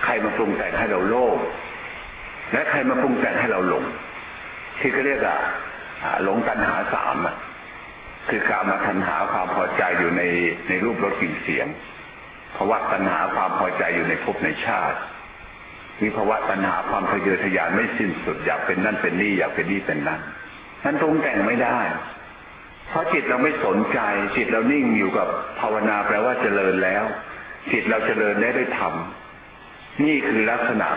ใครมาปรุงแต่งให้เราโลภและใครมาปรุงแต่งให้เราหลงที่เขาเรียกหลงตัณหาสามคือกามตัณหาความพอใจอยู่ในรูปรสกลิ่นเสียงภวตัณหาความพอใจอยู่ในภพในชาติวิภวตัณหาความทะเยอทะยานไม่สิ้นสุดอยากเป็นนั่นเป็นนี่อยากเป็นนี่เป็นนั่นนั้นปรุงแต่งไม่ได้เพราะจิตเราไม่สนใจจิตเรานิ่งอยู่กับภาวนาแปลว่าเจริญแล้วจิตเราเจริญได้ด้วยธรรมนี่คือลักษณะ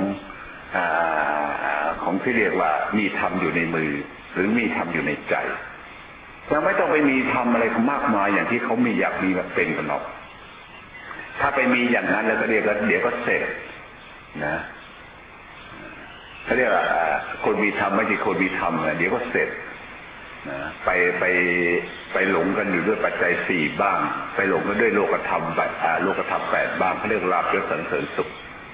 ของที่เรียกว่ามีธรรมอยู่ในมือหรือมีธรรมอยู่ในใจเราไม่ต้องไปมีธรรมอะไรมากมายอย่างที่เขามีอยากมีแบบเป็นกันหรอกถ้าไปมีอย่างนั้นแล้วก็เดี๋ยวก็เสร็จนะเขาเรียกว่าคนมีธรรมไม่ใช่คนมีธรรมเดี๋ยวก็เสร็จนะไปหลงกันอยู่ด้วยปัจจัยสี่บ้างไปหลงกันด้วยโลกธรรมแปดบ้างเขาเรียกลาภยศสรรเสริญสุข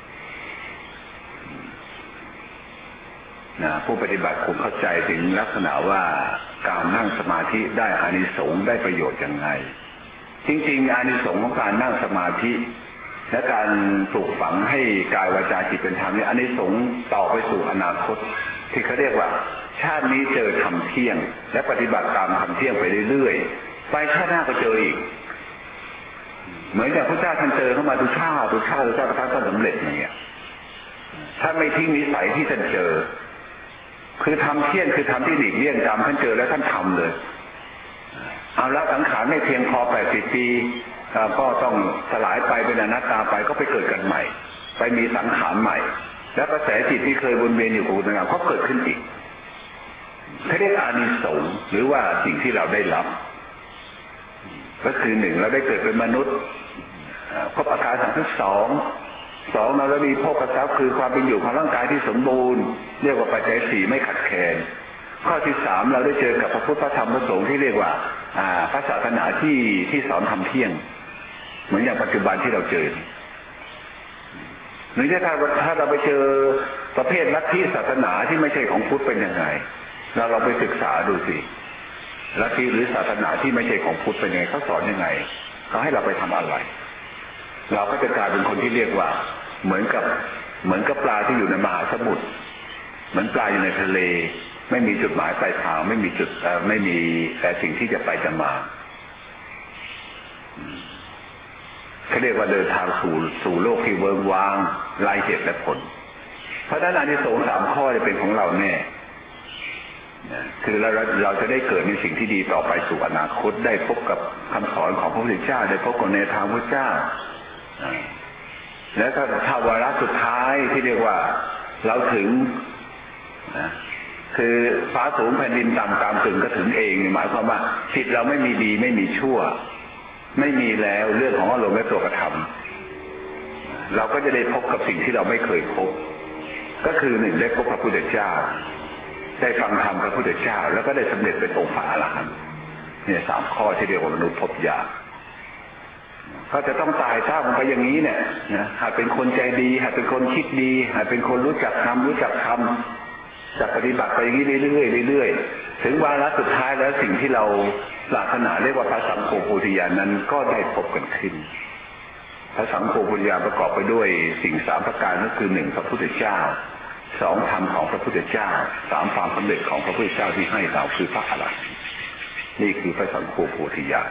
นะผู้ปฏิบัติคงเข้าใจถึงลักษณะว่าการนั่งสมาธิได้อานิสงส์ได้ประโยชน์ยังไงจริงๆอานิสงส์ของการนั่งสมาธิและการปลูกฝังให้กายวาจาจิตเป็นธรรมนี่อานิสงส์ต่อไปสู่อนาคตที่เขาเรียกว่าชาตินี้เจอธรรมเที่ยงและปฏิบัติตามธรรมเที่ยงไปเรื่อยๆไปชาติหน้าก็เจออีกเหมือนกับพระเจ้าท่านเจอเข้ามาทุกชาติกระทั่งท่านสำเร็จอย่างเงี้ยท่านไม่ทิ้งนิสัยที่ท่านเจอคือทำเที่ยงคือทำที่หลีกเลี่ยงกรรมท่านเจอแล้วท่านทำเลยเอาละสังขารไม่เพียงพอ80 ปีก็ต้องสลายไปเป็นอนัตตาไปก็ไปเกิดกันใหม่ไปมีสังขารใหม่แล้วกระแสจิตที่เคยวนเวียนอยู่กับคุณงามก็เกิดขึ้นอีกเขาเรียกอานิสงส์หรือว่าสิ่งที่เราได้รับก็คือ1เราได้เกิดเป็นมนุษย์พบอาการทั้งสองเราได้มีภพทรัพย์คือความเป็นอยู่ของร่างกายที่สมบูรณ์เรียกว่าปัจจัย4ไม่ขัดแคลนข้อที่3เราได้เจอกับพระพุทธพระธรรมพระสงฆ์ที่เรียกว่าพระศาสนาที่สอนทำเที่ยงเหมือนอย่างปัจจุบันที่เราเจอหรือถ้าเราไปเจอประเภทลัทธิศาสนาที่ไม่ใช่ของพุทธเป็นยังไงเราไปศึกษาดูสิลัทธิหรือศาสนาที่ไม่ใช่ของพุทธเป็นยังไงเขาสอนยังไงเขาให้เราไปทำอะไรเราก็จะกลายเป็นคนที่เรียกว่าเหมือนกับปลาที่อยู่ในมหาสมุทรเหมือนปลาอยู่ในทะเลไม่มีจุดหมายปลายทางไม่มีแต่สิ่งที่จะไปจะมาเขาเรียกว่าเดินทางสู่โลกที่เวิ้งว้างไร้เหตุและผลเพราะฉะนั้นอานิสงส์3ข้อจะเป็นของเราแน่คือเราจะได้เกิดในสิ่งที่ดีต่อไปสู่อนาคตได้พบกับคำสอนของพระพุทธเจ้าได้พบกับแนวทางพระเจ้าแล้วก็ถ้าวาระสุดท้ายที่เรียกว่าเราถึงคือฟ้าสูงแผ่นดินต่ำตามถึงก็ถึงเองหมายความว่าจิตเราไม่มีดีไม่มีชั่วไม่มีแล้วเรื่องของอารมณ์และตัวกระทำเราก็จะได้พบกับสิ่งที่เราไม่เคยพบก็คือ1ได้พบพระพุทธเจ้าได้ฟังธรรมพระพุทธเจ้าแล้วก็ได้สำเร็จเป็นองค์พระอรหันต์เนี่ย3ข้อที่เรียกว่ามนุษย์พบญาณเขาจะต้องตายถ้ามันไปอย่างนี้เนี่ยนะหากเป็นคนใจดีหากเป็นคนคิดดีหากเป็นคนรู้จักธรรมรู้จักธรรมจะปฏิบัติไปอย่างนี้เรื่อยๆถึงวาระสุดท้ายแล้วสิ่งที่เราปรารถนาเรียกว่าพระสังโฆโพธิญาณนั้นก็ได้พบกันขึ้นพระสังโฆโพธิญาณประกอบไปด้วยสิ่ง3ประการก็คือ1พระพุทธเจ้า2ธรรมของพระพุทธเจ้า3ความสำเร็จของพระพุทธเจ้าที่ให้เราคือพระอรหันต์นี่คือพระสังโฆโพธิญาณ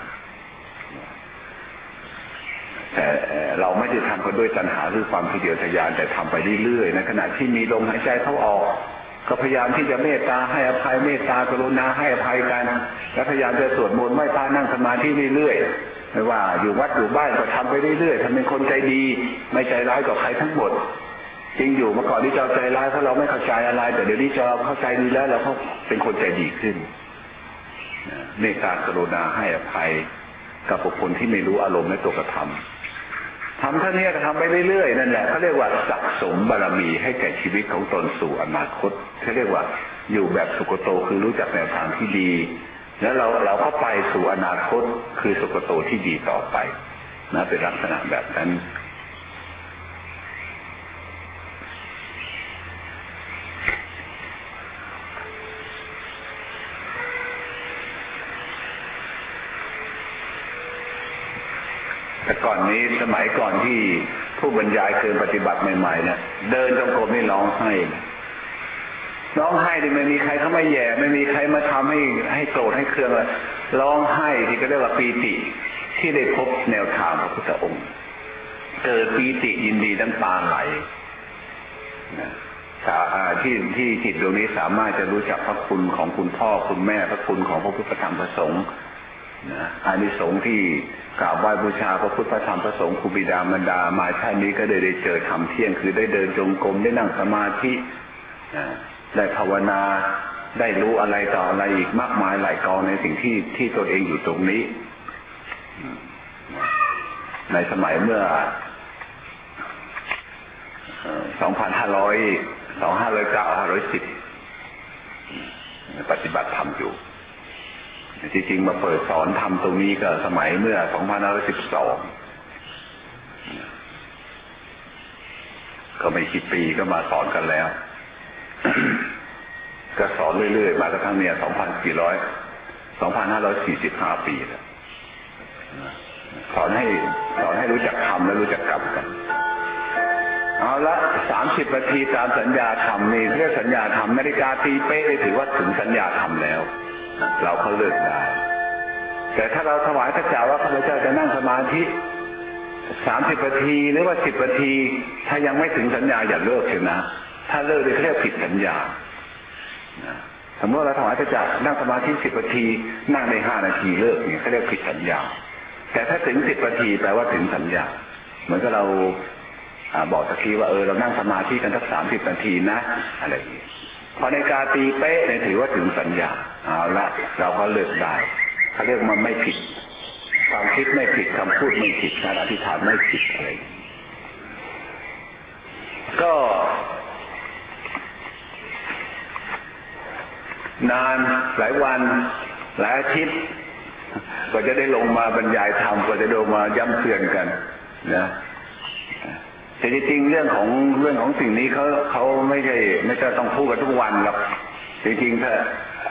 แต่เราไม่ได้ทำกันด้วยตัณหาหรือความทะเยอทะยานแต่ทำไปเรื่อยๆในขณะที่มีลมหายใจเข้าออกก็พยายามที่จะเมตตาให้อภัยเมตตากรุณาให้อภัยกันและพยายามจะสวดมนต์ไหว้พระนั่งสมาธิเรื่อยๆไม่ว่าอยู่วัดอยู่บ้านก็ทำไปเรื่อยๆทำเป็นคนใจดีไม่ใจร้ายกับใครทั้งหมดจริงอยู่เมื่อก่อนที่เราใจร้ายเพราะเราไม่เข้าใจอะไรแต่เดี๋ยวนี้เราเข้าใจดีแล้วเราก็เป็นคนใจดีขึ้นเมตตากรุณาให้อภัยกับบุคคลที่ไม่รู้อารมณ์และตัวกระทำทำเท่านี้ก็ทำไปเรื่อยๆนั่นแหละเขาเรียกว่าสะสมบารมีให้แก่ชีวิตของตนสู่อนาคตเขาเรียกว่าอยู่แบบสุขโตคือรู้จักแนวทางที่ดีแล้วเราก็ไปสู่อนาคตคือสุขโตที่ดีต่อไปนะเป็นลักษณะแบบนั้นแต่ก่อนนี้สมัยก่อนที่ผู้บรรยายเคยปฏิบัติใหม่ๆเนี่ยเดินจงกรมนี่ร้องไห้ดิไม่มีใครเขาไม่แย่ไม่มีใครมาทำให้โกรธให้เครืองเลยร้องไห้ที่ก็เรียกว่าปีติที่ได้พบแนวทางพระพุทธองค์เกิดปีติยินดีน้ำตาไหลนะที่จิตดวงนี้สามารถจะรู้จักพระคุณของคุณพ่อคุณแม่พระคุณของพระพุทธธรรมพระสงฆ์นะอานิสงส์ที่กราบไหว้บูชาพระพุทธธรรมพระสงฆ์ครูบิดามารดามาชาตินี้ก็ได้เจอธรรมเที่ยงคือได้เดินจงกรมได้นั่งสมาธิได้ภาวนาได้รู้อะไรต่ออะไรอีกมากมายหลายกองในสิ่งที่ตนเองอยู่ตรงนี้ในสมัยเมื่อ2510ปฏิบัติธรรมอยู่จริงๆมาเปิดสอนธรรมตรงนี้ก็สมัยเมื่อ2512ก็ไม่กี่ปีก็มาสอนกันแล้วก็สอนเรื่อยๆมากระทั่งเนี่ย2545 ปีแล้วสอนให้รู้จักธรรมและรู้จักกรรมกันเอาละ30 นาทีตามสัญญาธรรมนี่เรียกสัญญาธรรมนาฬิกาตีเป๊ะถือว่าถึงสัญญาธรรมแล้วเราก็เลิกได้แต่ถ้าเราถวายพระเจ้าว่าพระเจ้าจะนั่งสมาธิ30 นาทีหรือว่า10 นาทีถ้ายังไม่ถึงสัญญาอย่าเลิกเถอะนะถ้าเลิกเรียกผิดสัญญาสมมติเราถวายพระเจ้านั่งสมาธิ10 นาทีนั่งใน5 นาทีเลิกเนี่ยเขาเรียกผิดสัญญาแต่ถ้าถึง10 นาทีแปลว่าถึงสัญญาเหมือนกับเราบอกตะกี้ว่าเรานั่งสมาธิกันสัก30 นาทีนะอะไรอย่างนี้พอในกาตีเป๊ะเนี่ยถือว่าถึงสัญญาเอาละเราก็เลิกได้เขาเรียกมันไม่ผิดความคิดไม่ผิดคำพูดไม่ผิดการอธิษฐานไม่ผิดอะไรก็นานหลายวันหลายอาทิตย์ก็จะได้ลงมาบรรยายธรรมก็จะลงมาย้ำเตือนกันนะแต่จริงๆเรื่องของสิ่งนี้เขาไม่ใช่ต้องพูดกันทุกวันหรอกจริงๆถ้า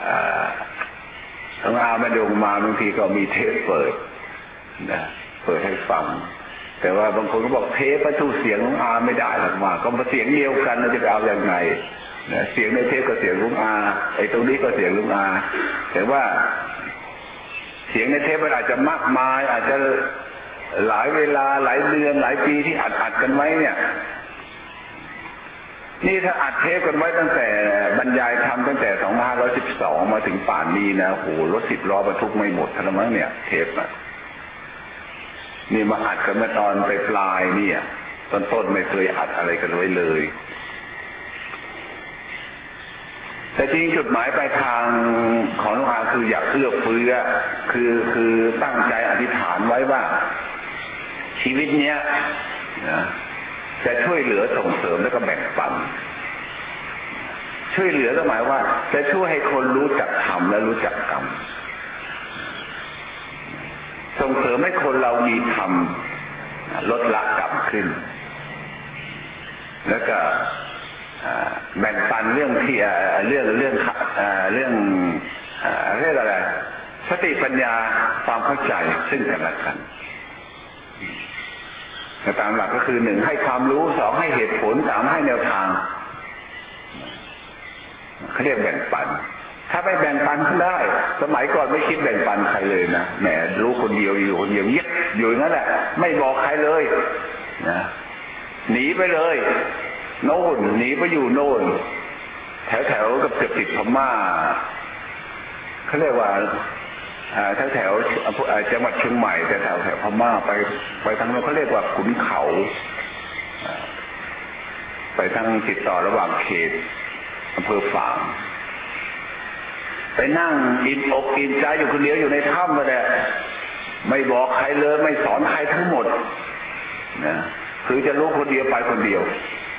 ต้องอามาดูมาบางทีก็มีเทปเปิดนะเปิดให้ฟังแต่ว่าบางคนก็บอกเทปประตูเสียงของอาไม่ได้หรอกมาก็มาเสียงเดียวกันเราจะเอาอย่างไงนะเสียงในเทปก็เสียงลุงอาไอ้ตรงนี้ก็เสียงลุงอาแต่ว่าเสียงในเทปมันอาจจะมากมายอาจจะหลายเวลาหลายเดือนหลายปีที่อัดกันไว้เนี่ยนี่ถ้าอัดเทปกันไว้ตั้งแต่บรรยายธรรมตั้งแต่2512มาถึงป่านนี้นะโหรถ10 ล้อบรรทุกไม่หมดทั้งนั้นเนี่ยเทปอ่ะนี่มาอัดกันเมื่อตอนปลายเนี่ยต้นไม่เคยอัดอะไรกันไว้เลยแต่จริงจุดหมายปลายทางของหลวงอาคืออยากเอื้อเฟื้อคือตั้งใจอธิษฐานไว้ว่าชีวิตเนี้ยนะจะช่วยเหลือส่งเสริมแล้วก็แบ่งปันช่วยเหลือก็หมายว่าจะช่วยให้คนรู้จักธรรมและรู้จักกรรมส่งเสริมให้คนเรามีธรรมลดละกรรมขึ้นแล้วก็แบ่งปันเรื่องที่เรื่องอะไรสติปัญญาความเข้าใจซึ่งกันและกันตามหลักก็คือ1ให้ความรู้2ให้เหตุผล3ให้แนวทางเขาเรียกแบ่งปันถ้าไม่แบ่งปันก็ได้สมัยก่อนไม่คิดแบ่งปันใครเลยนะแหมรู้คนเดียวอยู่คนเดียวเงียบอยู่นั่นแหละไม่บอกใครเลยนะหนีไปเลยโน่นหนีไปอยู่โน่นแถวกับเกือบติดพม่าเขาเรียกว่าแถวจังหวัดเชียงใหม่แต่แถวพม่าไปทางโน้นเขาเรียกว่าขุนเขาไปทางติดต่อระหว่างเขตอำเภอฝางไปนั่งอิ่มอกอิ่มใจอยู่คนเดียวอยู่ในถ้ำมาแหละไม่บอกใครเลยไม่สอนใครทั้งหมดนะคือจะรู้คนเดียวไปคนเดียว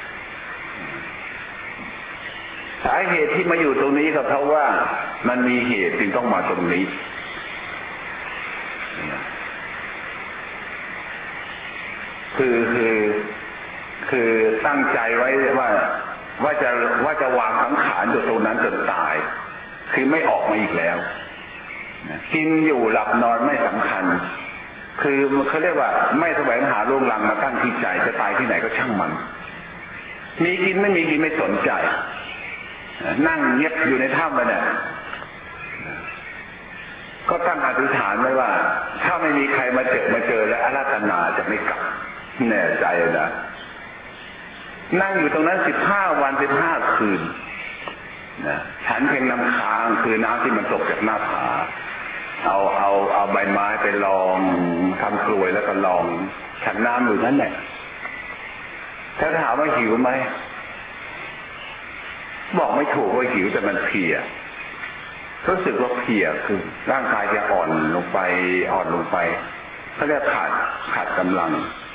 สาเหตุที่มาอยู่ตรงนี้ก็เพราะว่ามันมีเหตุจึงต้องมาตรงนี้คือตั้งใจไว้ว่าจะวางสังขารอยู่ตรงนั้นจนตายคือไม่ออกมาอีกแล้วกินอยู่หลับนอนไม่สำคัญคือเขาเรียกว่าไม่แสวงหาโรงลังมาตั้งที่ใจจะตายที่ไหนก็ช่างมันมีกินไม่มีกินไม่สนใจนั่งเงียบอยู่ในถ้ำมันเนี่ยก็ตั้งอธิษฐานไว้ว่าถ้าไม่มีใครมาเจอและอาราธนาจะไม่กลับแน่ใจนะนั่งอยู่ตรงนั้น15 วัน15 คืนนะฉันเพียงน้ำค้างคือน้ำที่มันตกจากหน้าผาเอาใบไม้ไปลองทำกลวยแล้วก็ลองฉันน้ำอยู่นั้นแหละถ้าถามว่าหิวไหมบอกไม่ถูกว่าหิวแต่มันเพลียรู้สึกว่าเพลียคือร่างกายจะอ่อนลงไปเขาเรียกขาดกำลัง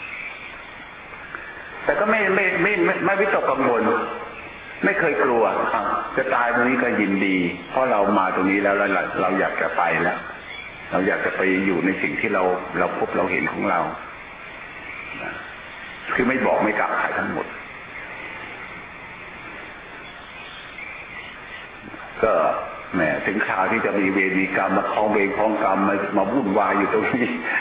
แต่ก็ไม่วิตกกังวลไม่เคยกลัวจะตายตรงนี้ก็ยินดีเพราะเรามาตรงนี้แล้วเราอยากจะไปแล้วเราอยากจะไปอยู่ในสิ่งที่เราพบเราเห็นของเราคือไม่บอกไม่กล่าวใครทั้งหมดก็แหมถึงคราวที่จะมีเวรมีกรรมมาคล้องเวรคล้องกรรมมาวุ่นวายอยู่ตรงนี้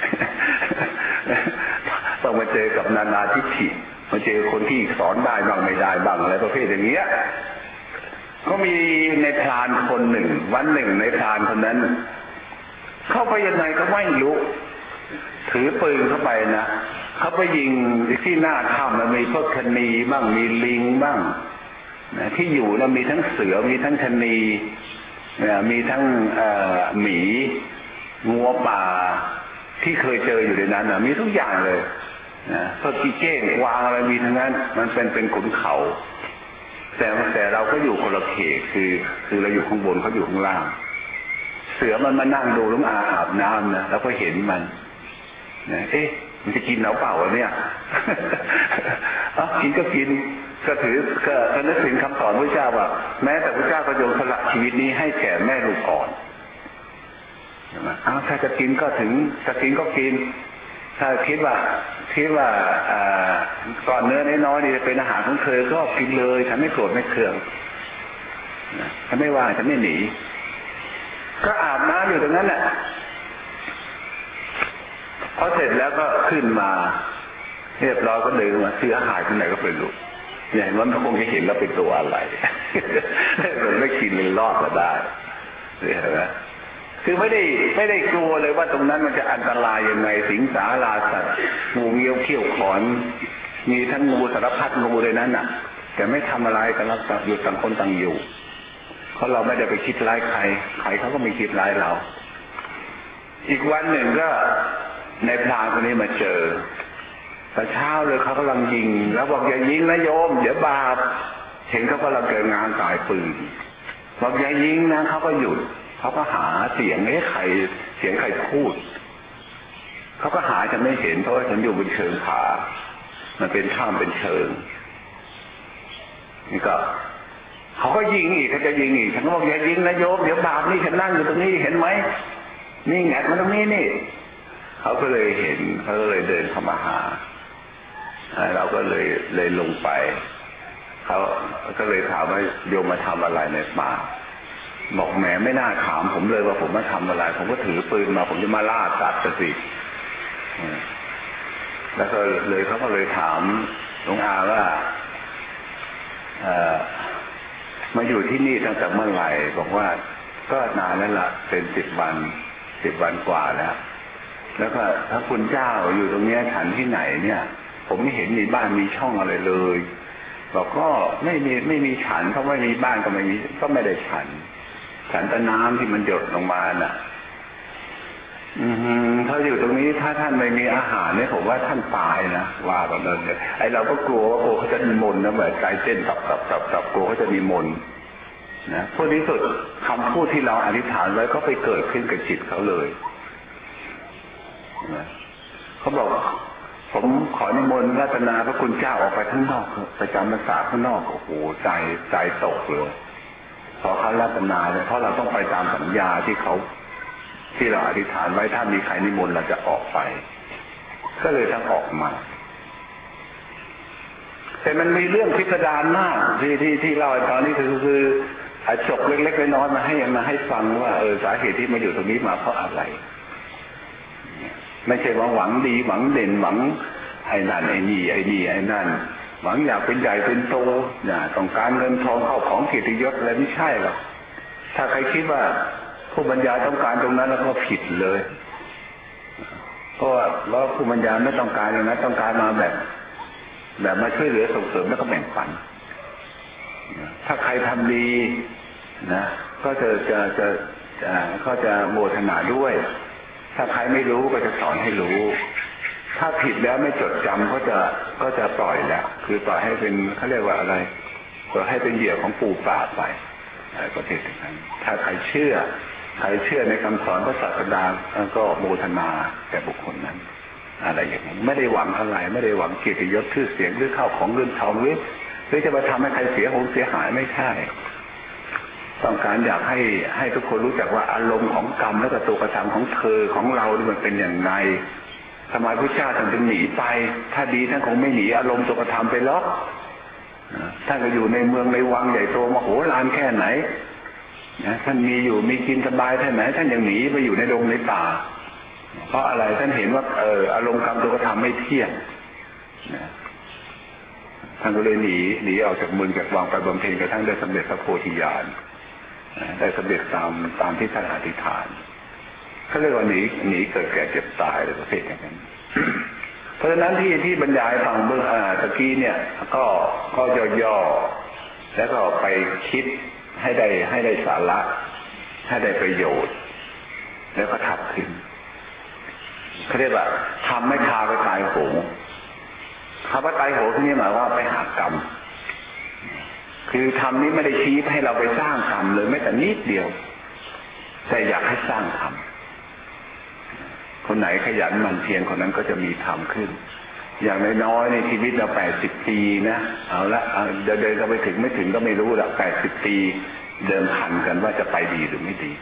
ต้องมาเจอกับนานาทิฏฐิมาเจอคนที่สอนได้บ้างไม่ได้บ้างอะไรประเภทอย่างเงี้ยก็มีในพรานคนหนึ่งวันหนึ่งในพรานคนนั้นเข้าไปยังไงก็ไม่รู้ถือปืนเข้าไปนะเขาไปยิงที่หน้าถ้ำมันมีพวกชนีบ้างมีลิงบ้างนะที่อยู่แล้วมีทั้งเสือมีทั้งชนีมีทั้งหมีงัวป่าที่เคยเจออยู่ในนั้นมีทุกอย่างเลยนะพวกกีเก้งกวางอะไรมีทั้งนั้นมันเป็นขุนเขาแต่เราก็อยู่คนละเขตคือเราอยู่ข้างบนเขาอยู่ข้างล่างเสือมันมานั่งดูลุงอาบน้ำนะแล้วก็เห็นมันนะมันจะกินเราเปล่าวะเนี่ยกินก็กินก็ถือก็นึกถึงคำสอนพระเจ้าว่าแม้แต่พระเจ้าก็ยอมสละชีวิตนี้ให้แก่แม่ลูกอ่อนถ้าจะกินก็จะกินก็กินถ้าคิดว่าก่อนเนื้อน้อยๆนี่จะเป็นอาหารของเธอก็กินเลยฉันไม่โกรธไม่เคืองฉันไม่ว่าฉันไม่หนีก็อาบน้ำอยู่ตรงนั้นแหละพอเสร็จแล้วก็ขึ้นมาเรียบร้อยก็เดินมาซื้ออาหารที่ไหนก็เป็นลูกอย่างนั้นคงจะเห็นแล้วเป็นตัวอะไรมันไม่กินเลยรอดก็ได้เห็นไหมคือไม่ได้กลัวเลยว่าตรงนั้นมันจะอันตรายยังไงสิงสาราสัตว์งูเงี้ยวเขี้ยวขอนมีทั้งงูสารพัดงูเลยนั้นน่ะแต่ไม่ทำอะไรกันแล้วอยู่ต่างคนต่างอยู่เพราะเราไม่ได้ไปคิดร้ายใครเขาก็ไม่คิดร้ายเราอีกวันหนึ่งก็ในพรานคนนี้มาเจอแต่เช้าเลยเขากำลังยิงแล้วบอกอย่ายิงนะโยมเดี๋ยวบาปเห็นเขากำลังเกิดงานสายปืนบอกอย่ายิงนะเขาก็หยุดเขาก็หาเสียงเสียงใครพูดเขาก็หาจะไม่เห็นเพราะว่าฉันอยู่บนเชิงผามันเป็นถ้ำเป็นเชิงนี่ก็เขาก็ยิงอีกเขาจะยิงอีกฉันก็บอกอย่ายิงนะโยมเดี๋ยวบาปนี่ฉันนั่งอยู่ตรงนี้เห็นไหมนี่แงะมาตรงนี้นี่เขาก็เลยเห็นเขาก็เลยเดินเข้ามาหาเราก็เลยลงไปเขาก็เลยถามว่าโยมมาทำอะไรในป่าบอกแหมไม่น่าถามผมเลยว่าผมมาทำอะไรผมก็ถือปืนมาผมจะมาล่าสัตว์สิแล้วก็เลยเขาก็เลยถามหลวงอาว่ามาอยู่ที่นี่ตั้งแต่เมื่อไหร่บอกว่าก็นานแล้วล่ะเป็น10 วันกว่าแล้วก็ถ้าคุณเจ้าอยู่ตรงนี้ฉันที่ไหนเนี่ยผมไม่เห็นมีบ้านมีช่องอะไรเลยบอกก็ไม่มีฉันเพราะไม่มีบ้านก็ไม่ได้ฉันแต่น้ำที่มันหยดลงมาน่ะถ้าอยู่ตรงนี้ถ้าท่านไม่มีอาหารเนี่ยผมว่าท่านตายนะว่าแบบนั้นเนี่ยไอเราก็กลัวว่าเขาจะมีมนต์นะแบบใจเต้นตับกลัวเขาจะมีมนต์นะพอที่สุดคำพูดที่เราอธิษฐานไว้ก็ไปเกิดขึ้นกับจิตเขาเลยเขาบอกผมขอนิมนต์รัตนาพระคุณเจ้าออกไปข้างนอกไปจำพรรษาข้างนอกโอ้โหใจตกเลยพอเขารัตนาเนี่ยเพราะเราต้องไปตามสัญญาที่เราอธิษฐานไว้ถ้ามีใครนิมนต์เราจะออกไปก็เลยต้องออกมาแต่มันมีเรื่องพิสดารมากที่เล่าตอนนี้คือจบเล็กๆน้อยๆมาให้ฟังว่าสาเหตุที่มาอยู่ตรงนี้มาเพราะอะไรไม่ใช่ว่าหวังดีหวังเด่นหวังไอ้นั่นไอ้นี่ไอ้นี่ไอ้นั่นหวังอยากเป็นใหญ่เป็นโตต้องการเงินทองเข้าของเกียรติยศอะไรไม่ใช่หรอกถ้าใครคิดว่าผู้บรรยายต้องการตรงนั้นแล้วก็ผิดเลยเพราะว่าผู้บรรยายไม่ต้องการอย่างนั้นต้องการมาแบบมาช่วยเหลือส่งเสริมแล้วก็แบ่งปันถ้าใครทำดีนะก็จะโมทนาด้วยถ้าใครไม่รู้ก็จะสอนให้รู้ถ้าผิดแล้วไม่จดจำก็จะปล่อยแล้วคือปล่อยให้เป็นเขาเรียกว่าอะไรปล่อยให้เป็นเหยื่อของปูปลาไปประเภทนั้นถ้าใครเชื่อในคำสอนพระศาสดาก็โมทนาแก่บุคคลนั้นอะไรอย่างนี้ไม่ได้หวังอะไรไม่ได้หวังเกียรติยศชื่อเสียงหรือข้าวของเงินทองหรือจะมาทำให้ใครเสียหายไม่ใช่ต้องการอยากให้ทุกคนรู้จักว่าอารมณ์ของกรรมและก็ตัวกระทำของเธอของเรานี่มันเป็นอย่างไรทำไมพระเจ้าท่านถึงหนีไปถ้าดีท่านคงไม่หนีอารมณ์ตัวกระทำไปหรอกท่านก็อยู่ในเมืองในวังใหญ่โตมโหฬารแค่ไหนท่านมีกินสบายแค่ไหนท่านยังหนีไปอยู่ในดงในป่าเพราะอะไรท่านเห็นว่าอารมณ์กรรมตัวกระทำไม่เที่ยงท่านก็เลยหนีออกจากเมืองจากวังไปบำเพ็ญกระทั่งได้สำเร็จพระโพธิญาณได้สำเร็จตามที่ท่านอธิษฐานเขาเรียกว่าหนีเกิดแก่เจ็บตายเลยประเภทอย่างนั้น เพราะฉะนั้นที่บรรยายฟังเบื้องตะกี้เนี่ยก็ย่อๆแล้วก็ไปคิดให้ได้สาระให้ได้ประโยชน์แล้วก็ทำขึ้นเขาเรียกว่าทำไม่คาไปตายโหงคำว่าตายโหงที่นี่หมายว่าไปหากรรมคือทำนี้ไม่ได้ชี้ให้เราไปสร้างกรรมเลยแม้แต่นิดเดียวแต่อยากให้สร้างธรรมคนไหนขยันหมั่นเพียรคนนั้นก็จะมีธรรมขึ้นอย่างน้อยๆในชีวิตเรา80 ปีนะเอาละเดินก็ไปถึงไม่ถึงก็ไม่รู้ละ80 ปีเดิมพันกันว่าจะไปดีหรือไม่ดี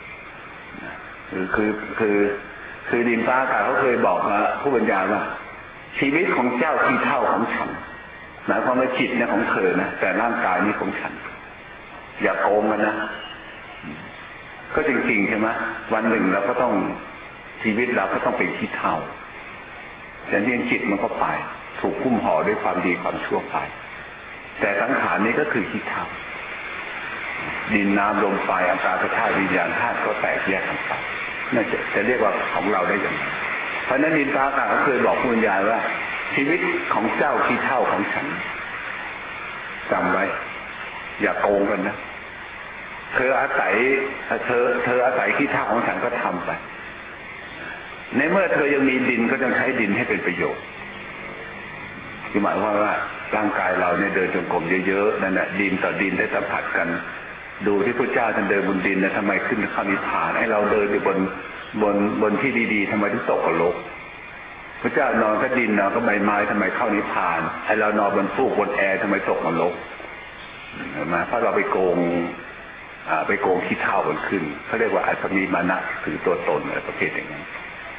คือดินฟ้าอากาศเขาเคยบอกมาผู้บรรยายว่าชีวิตของเจ้าที่เท่าของฉันหมายความว่าจิตเนี่ยของเธอนะแต่ร่างกายนี่ของฉันอย่าโกงกันนะก็จริงๆใช่ไหมวันหนึ่งเราก็ต้องชีวิตเราก็ต้องเป็นขี้เท่าแต่ที่จิตมันก็ไปถูกคุ้มห่อด้วยความดีความชั่วไปแต่สังขารนี้ก็คือขี้เท่าดินน้ำลมไฟอากาศธาตุวิญญาณธาตุก็แตกแยกกันไปน่าจะเรียกว่าของเราได้อย่างไรเพราะนั้นดินฟ้าอากาศเขาเคยบอกคุณยายว่าชีวิตของเจ้าขี้เท่าของฉันจำไว้อย่าโกงกันนะเธออาศัยขี้เท่าของฉันก็ทำไปในเมื่อเธอยังมีดินก็ต้องใช้ดินให้เป็นประโยชน์คือหมายความว่าร่างกายเราเนี่ยเดินจงกรมเยอะๆนั่นแหละดินต่อดินได้สัมผัสกันดูที่พระเจ้าท่านเดินบนดินนะทำไมขึ้นข้านิพพานให้เราเดินอยู่บนที่ดีๆทำไมถึงตกกับโลกพระเจ้านอนก็ดินนอนก็ใบไม้ทำไมเข้านิพพานให้เรานอนบนฟูกบนแอร์ทำไมตกกับโลกเห็นไหมเพราะเราไปโกงขี้เท่ากันขึ้นเขาเรียกว่าอัตมีมานะถือตัวตนอะไรประเภทอย่างนั้น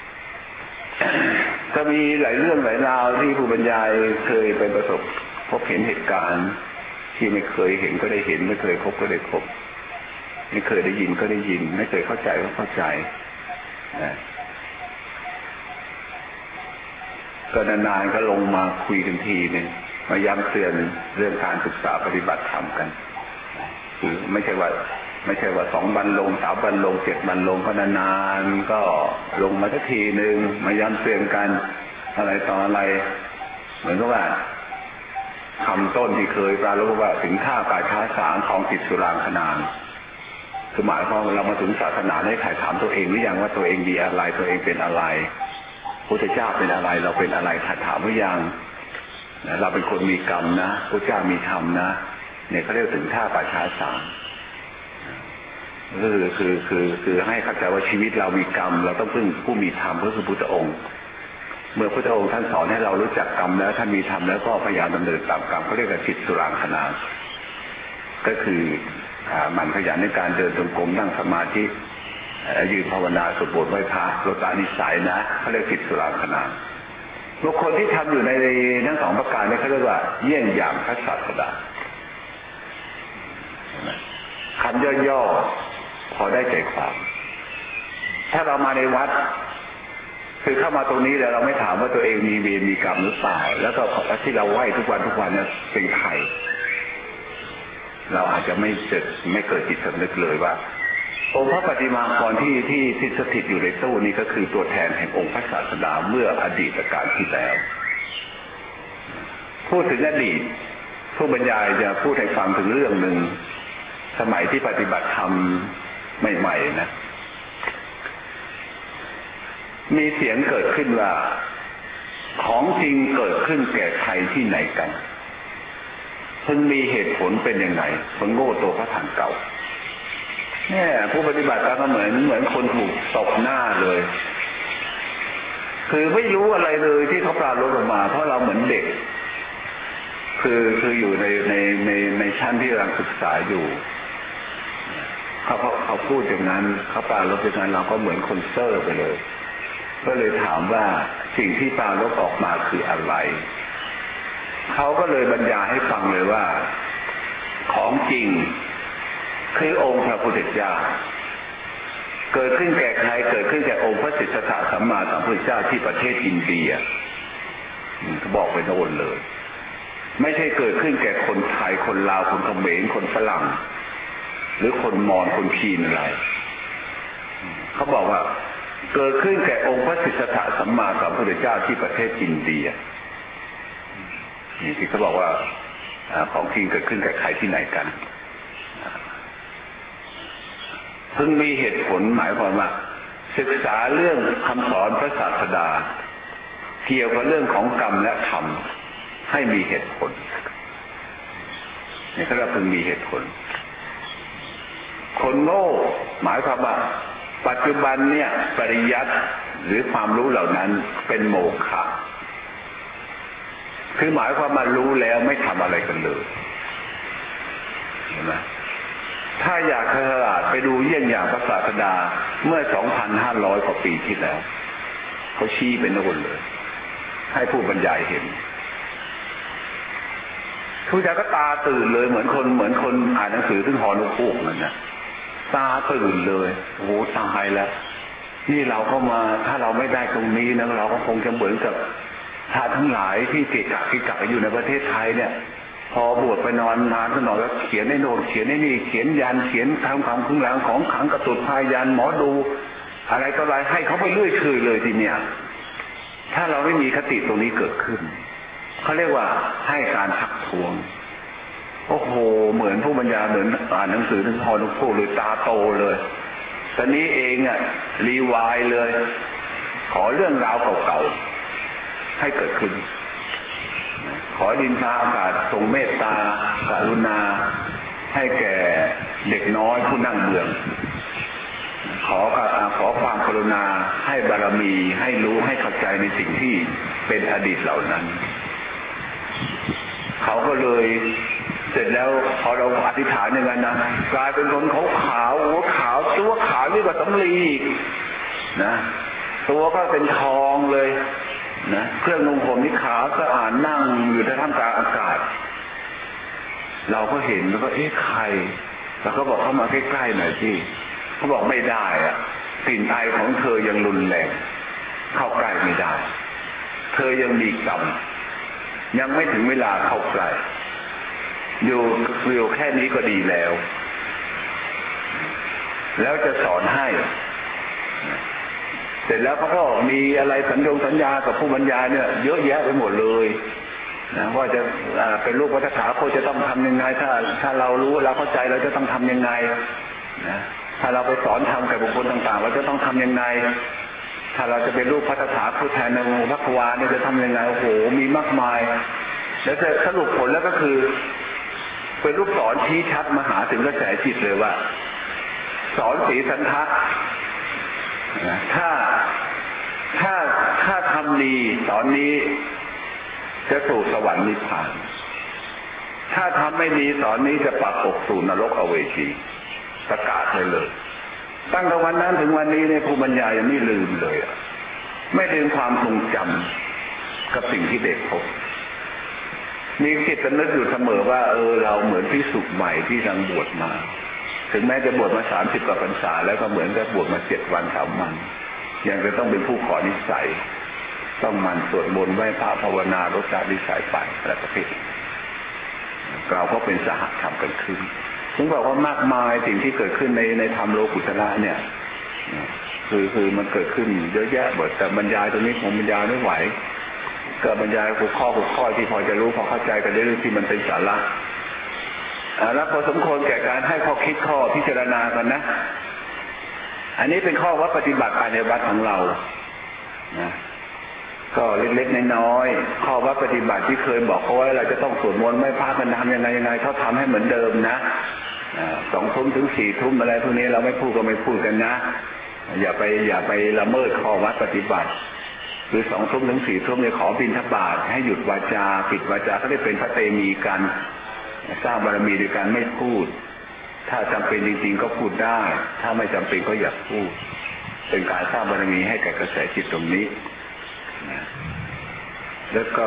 ก็มีหลายเรื่องหลายราวที่ผู้บรรยายเคยไปประสบพบเห็นเหตุการณ์ที่ไม่เคยเห็นก็ได้เห็นไม่เคยพบก็ได้พบไม่เคยได้ยินก็ได้ยินไม่เคยเข้าใจก็เข้าใจก็นานๆก็ลงมาคุยกันทีนึงมาย้ำเตือนเรื่องการศึกษาปฏิบัติธรรมกันคือไม่ใช่ว่า2 วันลง3 วันลง7 วันลงก็นานๆก็ลงมาสักทีนึงมาย้ำเตือนกันอะไรต่ออะไรเหมือนกับว่าคำต้นที่เคยปรารภว่าถึงท่าป่าช้าสางทองติดสุรางคนางคือหมายความว่าเรามาถึงศาสนาได้ถ่ายถามตัวเองหรือยังว่าตัวเองดีอะไรตัวเองเป็นอะไรพระเจ้าเป็นอะไรเราเป็นอะไรถ่ายถามหรือยังเราเป็นคนมีกรรมนะพระเจ้ามีธรรมนะเนี่ยเขาเรียกถึงท่าป่าช้าสางคือให้เข้าใจว่าชีวิตเรามีกรรมเราต้องพึ่งผู้มีธรรมก็คือพุทธองค์เมื่อพุทธองค์ท่านสอนให้เรารู้จักกรรมแล้วท่านมีธรรมแล้วก็พยายามดำเนินตามกรรมเขาเรียกว่าจิตสุรางคณาก็คือมันขยันในการเดินจงกรมนั่งสมาธิยืนภาวนาสวดบทไหว้พระลดละนิสัยนะเขาเรียกจิตสุรางคณาบุคคลที่ทำอยู่ในทั้ง2 ประการนี้เขาเรียกว่าเยี่ยงอย่างพระศาสดาคำย่อๆพอได้ใจความถ้าเรามาในวัดคือเข้ามาตรงนี้แล้วเราไม่ถามว่าตัวเองมีเวรมีกรรมหรือเปล่าแล้วก็ที่เราไหว้ทุกวันเนี่ยเป็นใครเราอาจจะไม่เกิดจิตสำนึกเลยว่าองค์พระปฏิมากรที่สถิตอยู่ในตู้นี้ก็คือตัวแทนแห่งองค์พระศาสดาเมื่ออดีตการที่แล้วพูดถึงอดีตผู้บรรยายจะพูดให้ฟังถึงเรื่องหนึ่งสมัยที่ปฏิบัติธรรมใหม่ๆนะมีเสียงเกิดขึ้นว่าของจริงเกิดขึ้นแก่ใครที่ไหนกันพึงมีเหตุผลเป็นยังไงพึงโง่ตัวพระถังเก่าเนี่ยผู้ปฏิบัติก็เหมือนคนถูกตบหน้าเลยคือไม่รู้อะไรเลยที่เขาปราลบออกมาเพราะเราเหมือนเด็กคืออยู่ในชั้นที่กำลังศึกษาอยู่เขาพูดอย่างนั้นเขาปราลบอย่างนั้นเราก็เหมือนคนเซ่อไปเลยก็เลยถามว่าสิ่งที่ปราลบออกมาคืออะไรเขาก็เลยบรรยายให้ฟังเลยว่าของจริงคือองค์พระพุทธเจ้าเกิดขึ้นแก่ใครเกิดขึ้นแก่องค์พระสิทธัตถะสัมมาสัมพุทธเจ้าที่ประเทศอินเดียเขาบอกไปโน่นเลยไม่ใช่เกิดขึ้นแก่คนไทยคนลาวคนเขมรคนฝรั่งหรือคนมอญคนจีนอะไรเขาบอกว่าเกิดขึ้นแก่องค์พระสิทธัตถะสัมมาสัมพุทธเจ้าที่ประเทศอินเดียนี่ที่เขาบอกว่าของจริงเกิดขึ้นแก่ใครที่ไหนกันเพิ่งมีเหตุผลหมายความว่าศึกษาเรื่องคำสอนพระศาสดาเกี่ยวกับเรื่องของกรรมและธรรมให้มีเหตุผลนี่ก็เพิ่งมีเหตุผลคนโง่หมายความว่าปัจจุบันเนี่ยปริยัติหรือความรู้เหล่านั้นเป็นโมฆะคือหมายความว่ารู้แล้วไม่ทำอะไรกันเลยเห็นไหมถ้าอยากฉลาดไปดูเยี่ยงอย่างพระศาสดาเมื่อ 2,500 กว่าปีที่แล้วเขาชี้เป็นโน่นเลยให้ผู้บรรยายเห็นผู้ชายก็ตาตื่นเลยเหมือนคนอ่านหนังสือถึงหอนกฮูกนั่นนะตาตื่นเลยโอ้โหตายแล้วนี่เราก็มาถ้าเราไม่ได้ตรงนี้นะเราก็คงจะเหมือนกับพระทั้งหลายที่เกะกะอยู่ในประเทศไทยเนี่ยพอบวชไปนอนนานก็นอนแล้วเขียนในโน้ตเขียนในนี่เขียนยันเขียนคำคุ้งหลังของขังกระตุดพายันหมอดูอะไรก็อะไรให้เขาไปเรื่อยเฉยเลยทีเนี้ยถ้าเราไม่มีคติตรงนี้เกิดขึ้นเขาเรียกว่าให้การทักท้วงโอ้โหเหมือนผู้บรรยายเหมือนอ่านหนังสือถึงพอนุพูดเลยตาโตเลยตอนนี้เองอ่ะรีวายเลยขอเรื่องราวเก่าๆให้เกิดขึ้นขอดินฟ้าอากาศทรงเมตตากรุณาให้แก่เด็กน้อยผู้นั่งเบืองขอความกรุณาให้บารมีให้รู้ให้เข้าใจในสิ่งที่เป็นอดีตเหล่านั้นเขาก็เลยเสร็จแล้วพอเราอธิษฐานอย่างนั้นนะกลายเป็นคนขาวหัวขาวตัวขาวนี่ก็สำลีนะตัวก็เป็นทองเลยนะเครื่องนุ่งห่มนี่ขาวสะอาดนั่งอยู่ในท่ามกลางอากาศเราก็เห็นแล้วก็ใครแล้วก็บอกเข้ามาใกล้ๆหน่อยที่เขาบอกไม่ได้อะกลิ่นไอของเธอยังรุนแรงเข้าใกล้ไม่ได้เธอยังมีกรรมยังไม่ถึงเวลาเข้าใกล้อยู่แค่นี้ก็ดีแล้วจะสอนให้เสร็จแล้วเขาก็มีอะไรสัญญากับผู้บรรยายเนี่ยเยอะแยะไปหมดเลยนะว่าจะเป็นลูกพระตถาคตจะต้องทำยังไงถ้าเรารู้เราเข้าใจเราจะต้องทำยังไงนะถ้าเราไปสอนทำกับบุคคลต่างๆเราจะต้องทำยังไงถ้าเราจะเป็นลูกพระตถาคตแทนในวงพระควาเนี่ยจะทำยังไงโอ้โหมีมากมายแล้วจะสรุปผลแล้วก็คือเป็นลูกศรชี้ชัดมาหาถึงกระแสจิตเลยว่าสอนสีสันทะถ้าทำดีสอนนี้จะสู่สวรรค์นิพพานถ้าทำไม่ดีสอนนี้จะปักอกสู่นรกอเวจีประกาศเลยตั้งแต่วันนั้นถึงวันนี้เนี่ยผู้บรรยายยังไม่ลืมเลยไม่ลืมความทรงจำกับสิ่งที่เด็กพบมีจิตสำนึกอยู่เสมอว่าเราเหมือนพิสุใหม่ที่กำลังบวชมาถึงแม้จะบวชมา30 กว่าพรรษาแล้วก็เหมือนกับบวชมา7 วัน3 วันยังจะต้องเป็นผู้ขอนิสัยต้องมันสวดมนต์ไหว้พระภาวนารักษานิสัยไปอะไรประเภทเราก็เป็นสหธรรมกันขึ้นถึงบอกว่ามากมายสิ่งที่เกิดขึ้นในธรรมโลกุตระเนี่ยคือมันเกิดขึ้นเยอะแยะหมดแต่บรรยายตรงนี้ผมบรรยายไม่ไหวก็บรรยายหัวข้อที่พอจะรู้พอเข้าใจกันได้เรื่องที่มันเป็นสาระแล้วพอสมควรแก่การให้ข้อคิดข้อพิจารณากันนะอันนี้เป็นข้อวัดปฏิบัติภายในวัดของเรานะก็เล็กๆน้อยๆข้อวัดปฏิบัติที่เคยบอกเขาไว้เราจะต้องสวดมนต์ไม่พลาดกันทำยังไงเขาทำให้เหมือนเดิมนะ2 ทุ่มถึง 4 ทุ่มอะไรพวกนี้เราไม่พูดก็ไม่พูดกันนะอย่าไปละเมิดข้อวัดปฏิบัติคือ2 ทุ่มถึง 4 ทุ่มเนี่ยขอบิณฑบาตให้หยุดวาจาปิดวาจาก็ได้เป็นพระเตมีกันสร้างบารมีด้วยการไม่พูดถ้าจำเป็นจริงๆก็พูดได้ถ้าไม่จำเป็นก็อย่าพูดเป็นการสร้างบารมีให้แก่กระแสจิตตรงนี้แล้วก็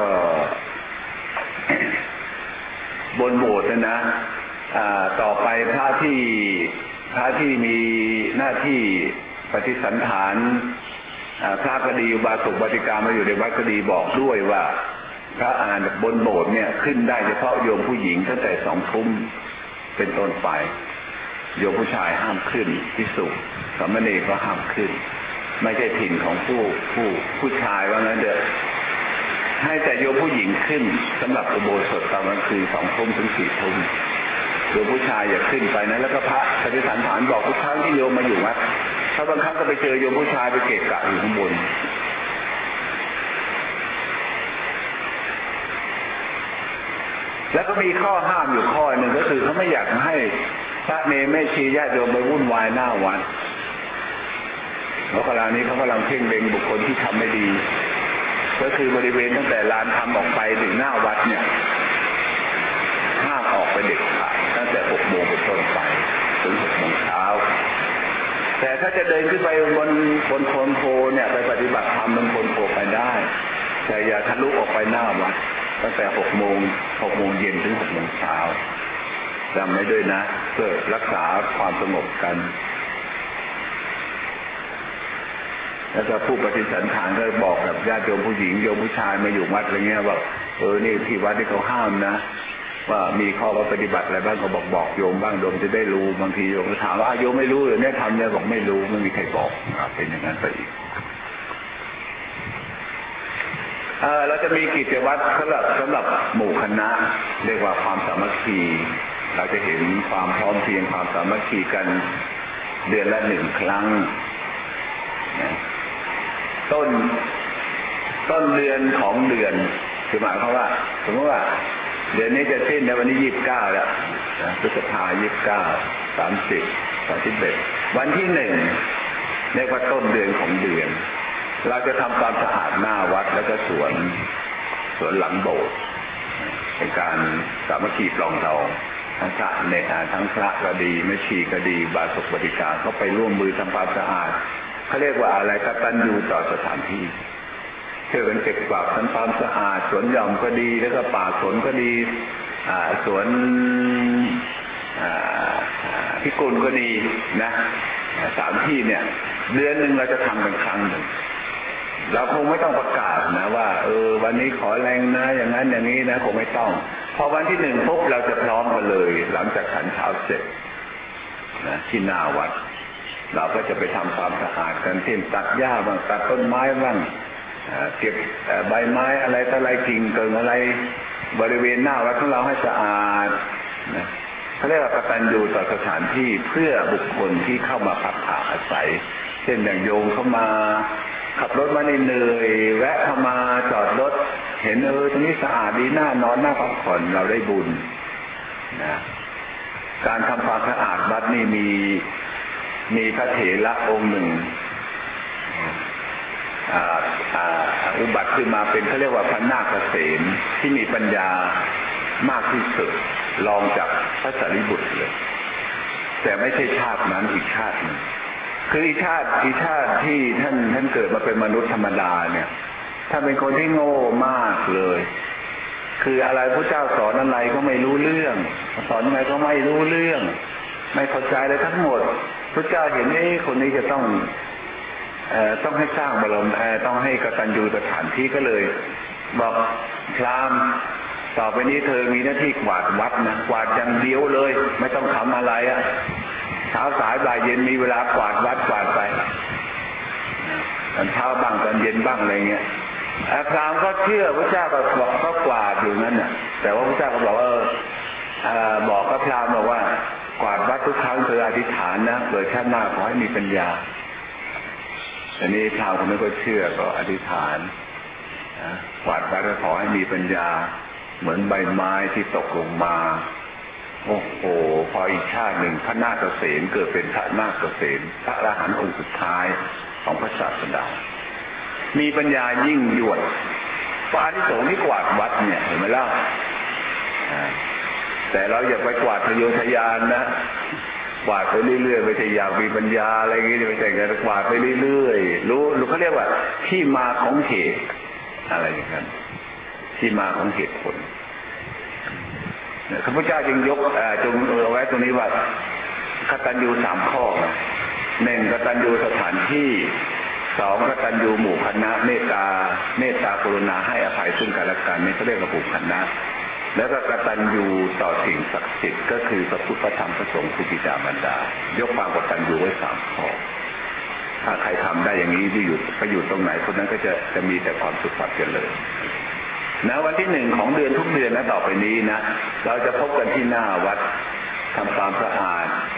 บนโบสถ์นะต่อไปพระที่มีหน้าที่ปฏิสันฐานพระคดีอุบาสกบาติกามาอยู่ในวัดคดีบอกด้วยว่าพระบนโบสถ์เนี่ยขึ้นได้เฉพาะโยมผู้หญิงตั้งแต่2 ทุ่มเป็นต้นไปโยมผู้ชายห้ามขึ้นภิกษุสามเณรก็ห้ามขึ้นไม่ใช่ถิ่นของผู้ชายว่างั้นเด้อให้แต่โยมผู้หญิงขึ้นสำหรับอุโบสถตอนกลางคืน2 ทุ่มถึง 4 ทุ่มโยมผู้ชายอย่าขึ้นไปนะแล้วก็พระปฏิสันฐานบอกทุกครั้งที่โยมมาอยู่วัดถ้าบางครั้งก็ไปเจอโยมผู้ชายไปเกะกะอยู่ข้างบนแล้วก็มีข้อห้ามอยู่ข้อหนึ่งก็คือเขาไม่อยากให้พระเนรแม่ชีญาติโยมไปวุ่นวายหน้าวัดเพราะขณะนี้เขากำลังเพ่งเล็งบุคคลที่ทำไม่ดีก็คือบริเวณตั้งแต่ลานธรรมออกไปถึงหน้าวัดเนี่ยห้ามออกไปเด็ดขาดตั้งแต่6 โมงเป็นต้นไปถึง6 โมงเช้าแต่ถ้าจะเดินขึ้นไปบนโคนโพเนี่ยไปปฏิบัติธรรมบนโคนโพไปได้แต่อย่าทะลุออกไปหน้าวัดตั้งแต่6 โมงเย็นถึง6 โมงเช้าจำไว้ด้วยนะเพื่อรักษาความสงบกันแล้วก็ผู้ปฏิสันฐานก็บอกกับญาติโยมผู้หญิงโยมผู้ชายมาอยู่วัดอะไรเงี้ยว่านี่ที่วัดที่เขาห้ามนะว่ามีข้อวัดปฏิบัติอะไรบ้างก็บอกโยมบ้างโยมจะได้รู้บางทีโยมก็ถามว่าโยมไม่รู้หรือเนี่ยทำเนี่ยบอกไม่รู้ไม่มีใครบอกเป็นอย่างนั้นไปอีกเราจะมีกิจวัตรสำหรับหมู่คณะเรียกว่าความสามัคคีเราจะเห็นความพร้อมเพรียงความสามัคคีกันเดือนละ1 ครั้งต้นเดือนของเดือนคือหมายความว่าสมมติว่าเดือนนี้จะสิ้นในวันที่29แล้วพฤษภาคม29 30 31วันที่1เรียกว่าต้นเดือนของเดือนเราจะทำความสะอาดหน้าวัดแล้วก็สวนหลังโบสถ์เป็นการสามัคคีปลองดองทั้งพระทั้งพระก็ดีแม่ชีก็ดีบาสกบาติกาเขาไปร่วมมือทำความสะอาดเขาเรียกว่าอะไรกตัญญูต่อสถานที่ช่วยกันเก็บกวาดทำความสะอาดสวนหย่อมก็ดีแล้วก็ป่าสนก็ดีสวนพิกุลก็ดีนะ3 ที่เนี่ยเดือนหนึ่งเราจะทำกันครั้งหนึ่งเราคงไม่ต้องประกาศนะว่าวันนี้ขอแรงนะอย่างนั้นอย่างนี้นะคงไม่ต้องพอวันที่1ปุ๊บเราจะพร้อมกันเลยหลังจากฉันเช้าเสร็จนะที่หน้าวัดเราก็จะไปทำความสะอาดกันเช่นตัดหญ้าบ้างตัดต้นไม้บ้างเก็บใบไม้อะไรต่ออะไรกิ่งเกินอะไรบริเวณหน้าวัดของเราให้สะอาดนะเขาเรียกว่ากตัญญูต่อสถานที่เพื่อบุคคลที่เข้ามาพักผ่อนอาศัยเช่นอย่างโยมเข้ามาขับรถมาเหนื่อยแวะเข้ามาจอดรถเห็นตรงนี้สะอาดดีน่านอนน่าพักผ่อนเราได้บุญนะการทำความสะอาดวัดนี่มีพระเถระองค์หนึ่งอุบัติขึ้นมาเป็นเขาเรียกว่าพระนาคเษนที่มีปัญญามากที่สุดรองจากพระสารีบุตรเลยแต่ไม่ใช่ชาตินั้นอีกชาติหนึ่งคืออีกชาติที่ท่านเกิดมาเป็นมนุษย์ธรรมดาเนี่ยท่านเป็นคนที่โง่มากเลยคืออะไรพระเจ้าสอนอะไรก็ไม่รู้เรื่องสอนอะไรก็ไม่รู้เรื่องไม่เข้าใจเลยทั้งหมดพระเจ้าเห็นคนนี้จะต้องต้องให้สร้างบารมีต้องให้กตัญญูสถานที่ก็เลยบอกพราหมณ์ต่อไปนี้เธอมีหน้าที่กวาดวัดนะกวาดอย่างเดียวเลยไม่ต้องทำอะไรเช้าสายบ่ายเย็นมีเวลากวาดวัดกวาดไปตอนเช้าบ้างตอนเย็นบ้างอะไรเงี้ยพราหมณ์ก็เชื่อพระเจ้าก็บอกก็กวาดอยู่นั่นน่ะแต่ว่าพระเจ้าก็บอกว่าบอกกับพราหมณ์บอกว่ากวาดวัดทุกครั้งเธออธิษฐานนะเกิดชาติหน้าขอให้มีปัญญาอันนี้พราหมณ์คนนั้นก็เชื่อก็อธิษฐานกวาดวัดขอให้มีปัญญาเหมือนใบไม้ที่ตกลงมาโอ้โหพออีกชาติหนึ่งพระนาคเษนเกิดเป็นพระนาคเษนพระอรหันต์องค์สุดท้ายของพระศาสดามีปัญญายิ่งยวดพระอานิสงส์ที่กวาดวัดเนี่ยเห็นไหมล่ะแต่เราอย่าไปกวาดทะเยอทะยานนะกวาดไปเรื่อยๆไม่ใช่อยากมีปัญญาอะไรอย่างงี้ไม่ใช่แค่กวาดไปเรื่อยๆรู้เขาเรียกว่าที่มาของเหตุอะไรอย่างนั้นที่มาของเหตุผลพระพุทธเจ้าจึงยกจงเอาไว้ตรงนี้ว่ากตัญญู3 ข้อหนึ่งกตัญญูสถานที่2กตัญญูหมู่คณะเมตตากรุณาให้อภัยซึ่งกันและกันนี่เขาเรียกว่าหมู่คณะแล้วก็กตัญญูต่อสิ่งศักดิ์สิทธิ์ก็คือพระพุทธพระธรรมพระสงฆ์คือบิดามารดายกความกตัญญูไว้3 ข้อถ้าใครทำได้อย่างนี้ไปอยู่ตรงไหนคนนั้นก็จะมีแต่ความสุขความเจริญนะวันที่1ของเดือนทุกเดือนนะต่อไปนี้นะเราจะพบกันที่หน้าวัดทำความสะอาด